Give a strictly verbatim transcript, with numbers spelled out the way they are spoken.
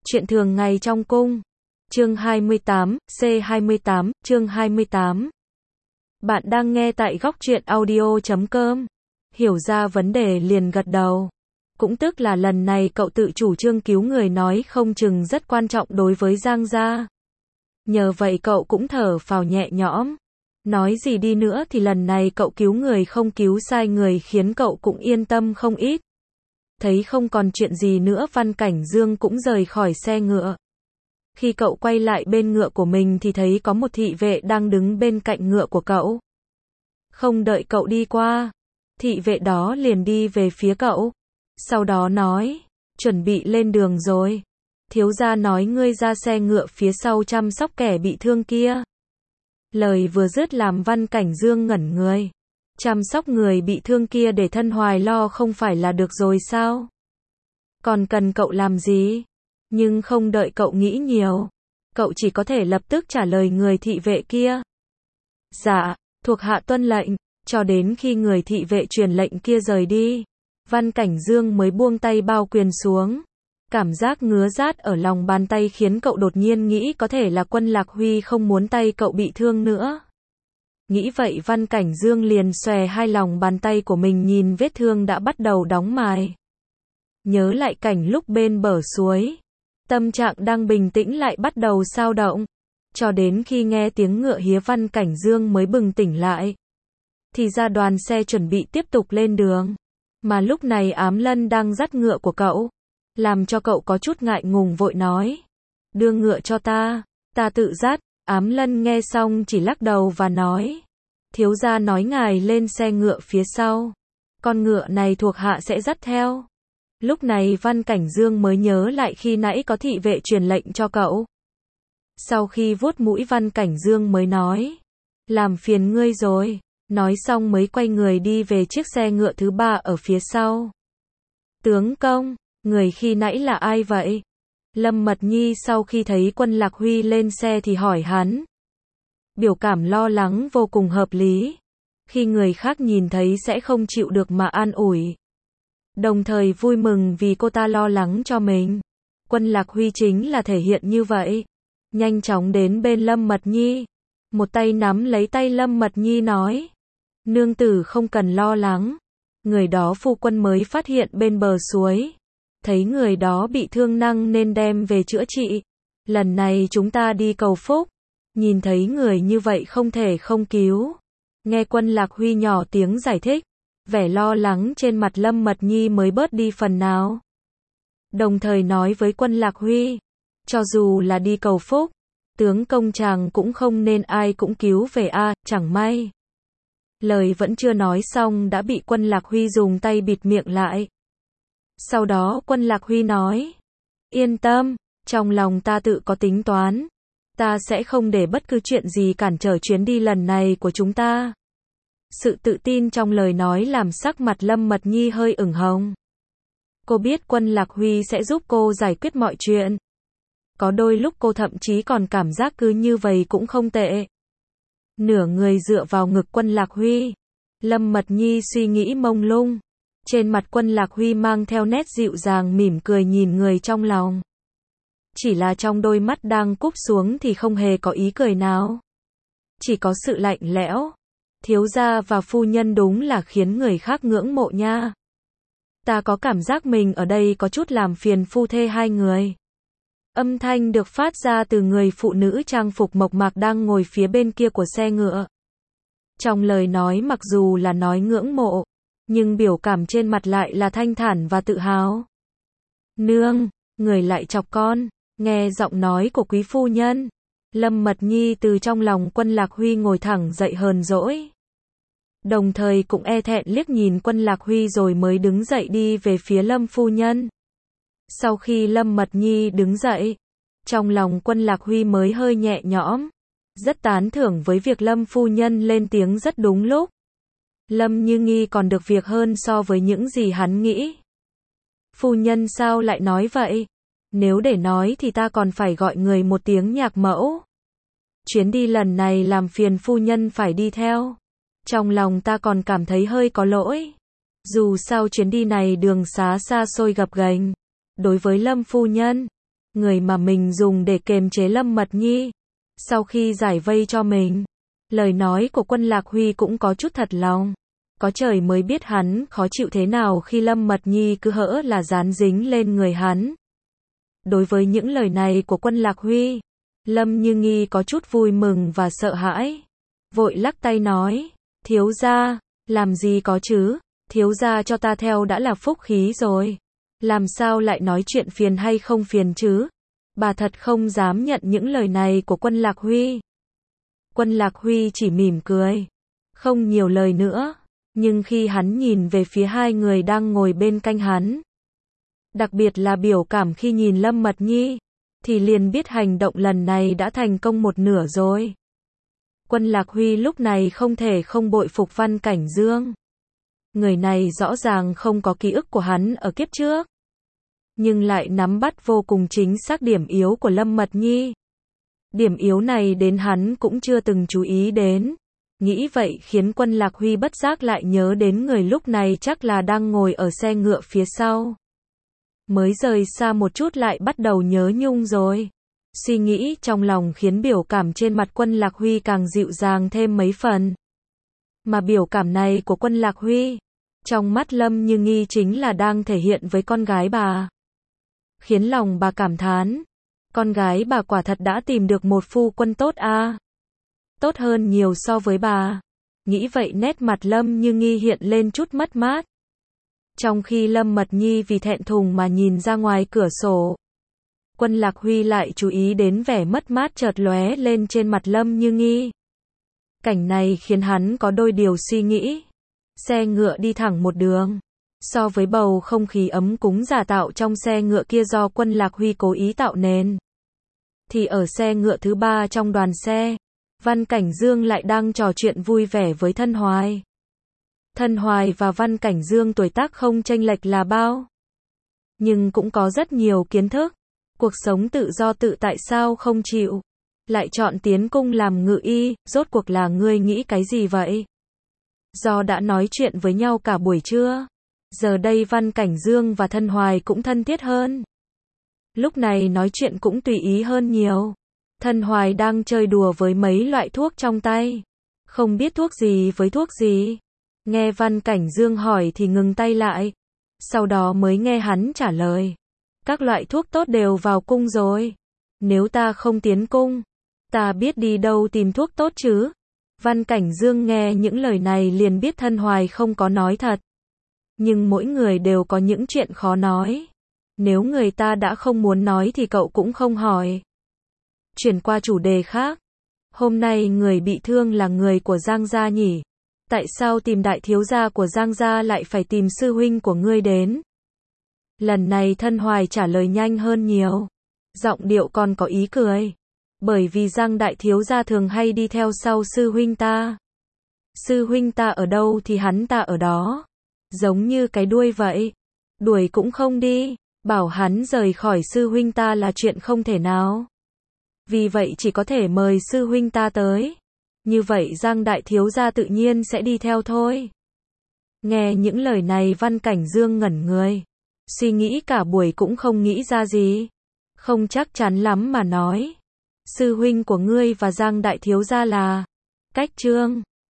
Chuyện thường ngày trong cung. Chương hai mươi tám, C hai mươi tám, chương hai mươi tám. Bạn đang nghe tại góc truyện audio chấm com. Hiểu ra vấn đề liền gật đầu. Cũng tức là lần này cậu tự chủ trương cứu người nói không chừng rất quan trọng đối với Giang gia. Nhờ vậy cậu cũng thở phào nhẹ nhõm. Nói gì đi nữa thì lần này cậu cứu người không cứu sai người khiến cậu cũng yên tâm không ít. Thấy không còn chuyện gì nữa, Văn Cảnh Dương cũng rời khỏi xe ngựa. Khi cậu quay lại bên ngựa của mình thì thấy có một thị vệ đang đứng bên cạnh ngựa của cậu. Không đợi cậu đi qua, thị vệ đó liền đi về phía cậu. Sau đó nói, chuẩn bị lên đường rồi. Thiếu gia nói ngươi ra xe ngựa phía sau chăm sóc kẻ bị thương kia. Lời vừa dứt làm Văn Cảnh Dương ngẩn người. Chăm sóc người bị thương kia để thân hoài lo không phải là được rồi sao? Còn cần cậu làm gì? Nhưng không đợi cậu nghĩ nhiều, cậu chỉ có thể lập tức trả lời người thị vệ kia. Dạ, thuộc hạ tuân lệnh, cho đến khi người thị vệ truyền lệnh kia rời đi. Văn Cảnh Dương mới buông tay bao quyền xuống. Cảm giác ngứa rát ở lòng bàn tay khiến cậu đột nhiên nghĩ có thể là Quân Lạc Huy không muốn tay cậu bị thương nữa. Nghĩ vậy Văn Cảnh Dương liền xòe hai lòng bàn tay của mình nhìn vết thương đã bắt đầu đóng mài. Nhớ lại cảnh lúc bên bờ suối. Tâm trạng đang bình tĩnh lại bắt đầu xao động. Cho đến khi nghe tiếng ngựa hía Văn Cảnh Dương mới bừng tỉnh lại. Thì ra đoàn xe chuẩn bị tiếp tục lên đường. Mà lúc này Ám Lân đang dắt ngựa của cậu. Làm cho cậu có chút ngại ngùng vội nói. Đưa ngựa cho ta, ta tự dắt. Ám Lân nghe xong chỉ lắc đầu và nói. Thiếu gia nói ngài lên xe ngựa phía sau. Con ngựa này thuộc hạ sẽ dắt theo. Lúc này Văn Cảnh Dương mới nhớ lại khi nãy có thị vệ truyền lệnh cho cậu. Sau khi vuốt mũi Văn Cảnh Dương mới nói. Làm phiền ngươi rồi. Nói xong mới quay người đi về chiếc xe ngựa thứ ba ở phía sau. Tướng công, người khi nãy là ai vậy? Lâm Mật Nhi sau khi thấy Quân Lạc Huy lên xe thì hỏi hắn. Biểu cảm lo lắng vô cùng hợp lý. Khi người khác nhìn thấy sẽ không chịu được mà an ủi. Đồng thời vui mừng vì cô ta lo lắng cho mình. Quân Lạc Huy chính là thể hiện như vậy. Nhanh chóng đến bên Lâm Mật Nhi. Một tay nắm lấy tay Lâm Mật Nhi nói. Nương tử không cần lo lắng. Người đó phu quân mới phát hiện bên bờ suối. Thấy người đó bị thương nặng nên đem về chữa trị. Lần này chúng ta đi cầu phúc. Nhìn thấy người như vậy không thể không cứu. Nghe Quân Lạc Huy nhỏ tiếng giải thích. Vẻ lo lắng trên mặt Lâm Mật Nhi mới bớt đi phần nào. Đồng thời nói với Quân Lạc Huy. Cho dù là đi cầu phúc. Tướng công chàng cũng không nên ai cũng cứu về a, à, chẳng may. Lời vẫn chưa nói xong đã bị Quân Lạc Huy dùng tay bịt miệng lại. Sau đó Quân Lạc Huy nói. Yên tâm, trong lòng ta tự có tính toán. Ta sẽ không để bất cứ chuyện gì cản trở chuyến đi lần này của chúng ta. Sự tự tin trong lời nói làm sắc mặt Lâm Mật Nhi hơi ửng hồng. Cô biết Quân Lạc Huy sẽ giúp cô giải quyết mọi chuyện. Có đôi lúc cô thậm chí còn cảm giác cứ như vậy cũng không tệ. Nửa người dựa vào ngực Quân Lạc Huy. Lâm Mật Nhi suy nghĩ mông lung. Trên mặt Quân Lạc Huy mang theo nét dịu dàng mỉm cười nhìn người trong lòng. Chỉ là trong đôi mắt đang cúp xuống thì không hề có ý cười nào. Chỉ có sự lạnh lẽo. Thiếu gia và phu nhân đúng là khiến người khác ngưỡng mộ nha. Ta có cảm giác mình ở đây có chút làm phiền phu thê hai người. Âm thanh được phát ra từ người phụ nữ trang phục mộc mạc đang ngồi phía bên kia của xe ngựa. Trong lời nói mặc dù là nói ngưỡng mộ, nhưng biểu cảm trên mặt lại là thanh thản và tự hào. Nương, người lại chọc con, nghe giọng nói của quý phu nhân. Lâm Mật Nhi từ trong lòng Quân Lạc Huy ngồi thẳng dậy hờn dỗi. Đồng thời cũng e thẹn liếc nhìn Quân Lạc Huy rồi mới đứng dậy đi về phía Lâm phu nhân. Sau khi Lâm Mật Nhi đứng dậy, trong lòng Quân Lạc Huy mới hơi nhẹ nhõm. Rất tán thưởng với việc Lâm phu nhân lên tiếng rất đúng lúc. Lâm Như Nghi còn được việc hơn so với những gì hắn nghĩ. Phu nhân sao lại nói vậy? Nếu để nói thì ta còn phải gọi người một tiếng nhạc mẫu. Chuyến đi lần này làm phiền phu nhân phải đi theo. Trong lòng ta còn cảm thấy hơi có lỗi. Dù sao chuyến đi này đường xá xa xôi gập ghềnh. Đối với Lâm phu nhân, người mà mình dùng để kiềm chế Lâm Mật Nhi. Sau khi giải vây cho mình, lời nói của Quân Lạc Huy cũng có chút thật lòng. Có trời mới biết hắn khó chịu thế nào khi Lâm Mật Nhi cứ hễ là dán dính lên người hắn. Đối với những lời này của Quân Lạc Huy, Lâm Như Nghi có chút vui mừng và sợ hãi. Vội lắc tay nói, thiếu gia, làm gì có chứ, thiếu gia cho ta theo đã là phúc khí rồi. Làm sao lại nói chuyện phiền hay không phiền chứ? Bà thật không dám nhận những lời này của Quân Lạc Huy. Quân Lạc Huy chỉ mỉm cười, không nhiều lời nữa. Nhưng khi hắn nhìn về phía hai người đang ngồi bên cạnh hắn, đặc biệt là biểu cảm khi nhìn Lâm Mật Nhi, thì liền biết hành động lần này đã thành công một nửa rồi. Quân Lạc Huy lúc này không thể không bội phục Văn Cảnh Dương. Người này rõ ràng không có ký ức của hắn ở kiếp trước, nhưng lại nắm bắt vô cùng chính xác điểm yếu của Lâm Mật Nhi. Điểm yếu này đến hắn cũng chưa từng chú ý đến. Nghĩ vậy khiến Quân Lạc Huy bất giác lại nhớ đến người lúc này chắc là đang ngồi ở xe ngựa phía sau. Mới rời xa một chút lại bắt đầu nhớ nhung rồi. Suy nghĩ trong lòng khiến biểu cảm trên mặt Quân Lạc Huy càng dịu dàng thêm mấy phần. Mà biểu cảm này của Quân Lạc Huy, trong mắt Lâm Như Nghi chính là đang thể hiện với con gái bà. Khiến lòng bà cảm thán, con gái bà quả thật đã tìm được một phu quân tốt a. Tốt hơn nhiều so với bà. Nghĩ vậy nét mặt Lâm Như Nghi hiện lên chút mất mát. Trong khi Lâm Mật Nhi vì thẹn thùng mà nhìn ra ngoài cửa sổ, Quân Lạc Huy lại chú ý đến vẻ mất mát chợt lóe lên trên mặt Lâm Như Nghi. Cảnh này khiến hắn có đôi điều suy nghĩ. Xe ngựa đi thẳng một đường. So với bầu không khí ấm cúng giả tạo trong xe ngựa kia do Quân Lạc Huy cố ý tạo nên, thì ở xe ngựa thứ ba trong đoàn xe, Văn Cảnh Dương lại đang trò chuyện vui vẻ với Thân Hoài. Thân Hoài và Văn Cảnh Dương tuổi tác không chênh lệch là bao, nhưng cũng có rất nhiều kiến thức. Cuộc sống tự do tự tại sao không chịu, lại chọn tiến cung làm ngự y, rốt cuộc là ngươi nghĩ cái gì vậy? Do đã nói chuyện với nhau cả buổi trưa, giờ đây Văn Cảnh Dương và Thân Hoài cũng thân thiết hơn. Lúc này nói chuyện cũng tùy ý hơn nhiều. Thân Hoài đang chơi đùa với mấy loại thuốc trong tay, không biết thuốc gì với thuốc gì. Nghe Văn Cảnh Dương hỏi thì ngừng tay lại, sau đó mới nghe hắn trả lời. Các loại thuốc tốt đều vào cung rồi. Nếu ta không tiến cung, ta biết đi đâu tìm thuốc tốt chứ? Văn Cảnh Dương nghe những lời này liền biết Thân Hoài không có nói thật. Nhưng mỗi người đều có những chuyện khó nói. Nếu người ta đã không muốn nói thì cậu cũng không hỏi. Chuyển qua chủ đề khác. Hôm nay người bị thương là người của Giang gia nhỉ? Tại sao tìm đại thiếu gia của Giang gia lại phải tìm sư huynh của ngươi đến? Lần này Thân Hoài trả lời nhanh hơn nhiều. Giọng điệu còn có ý cười. Bởi vì Giang đại thiếu gia thường hay đi theo sau sư huynh ta. Sư huynh ta ở đâu thì hắn ta ở đó. Giống như cái đuôi vậy. Đuổi cũng không đi. Bảo hắn rời khỏi sư huynh ta là chuyện không thể nào. Vì vậy chỉ có thể mời sư huynh ta tới. Như vậy Giang đại thiếu gia tự nhiên sẽ đi theo thôi. Nghe những lời này Văn Cảnh Dương ngẩn người. Suy nghĩ cả buổi cũng không nghĩ ra gì. Không chắc chắn lắm mà nói. Sư huynh của ngươi và Giang đại thiếu gia là Cách Trương.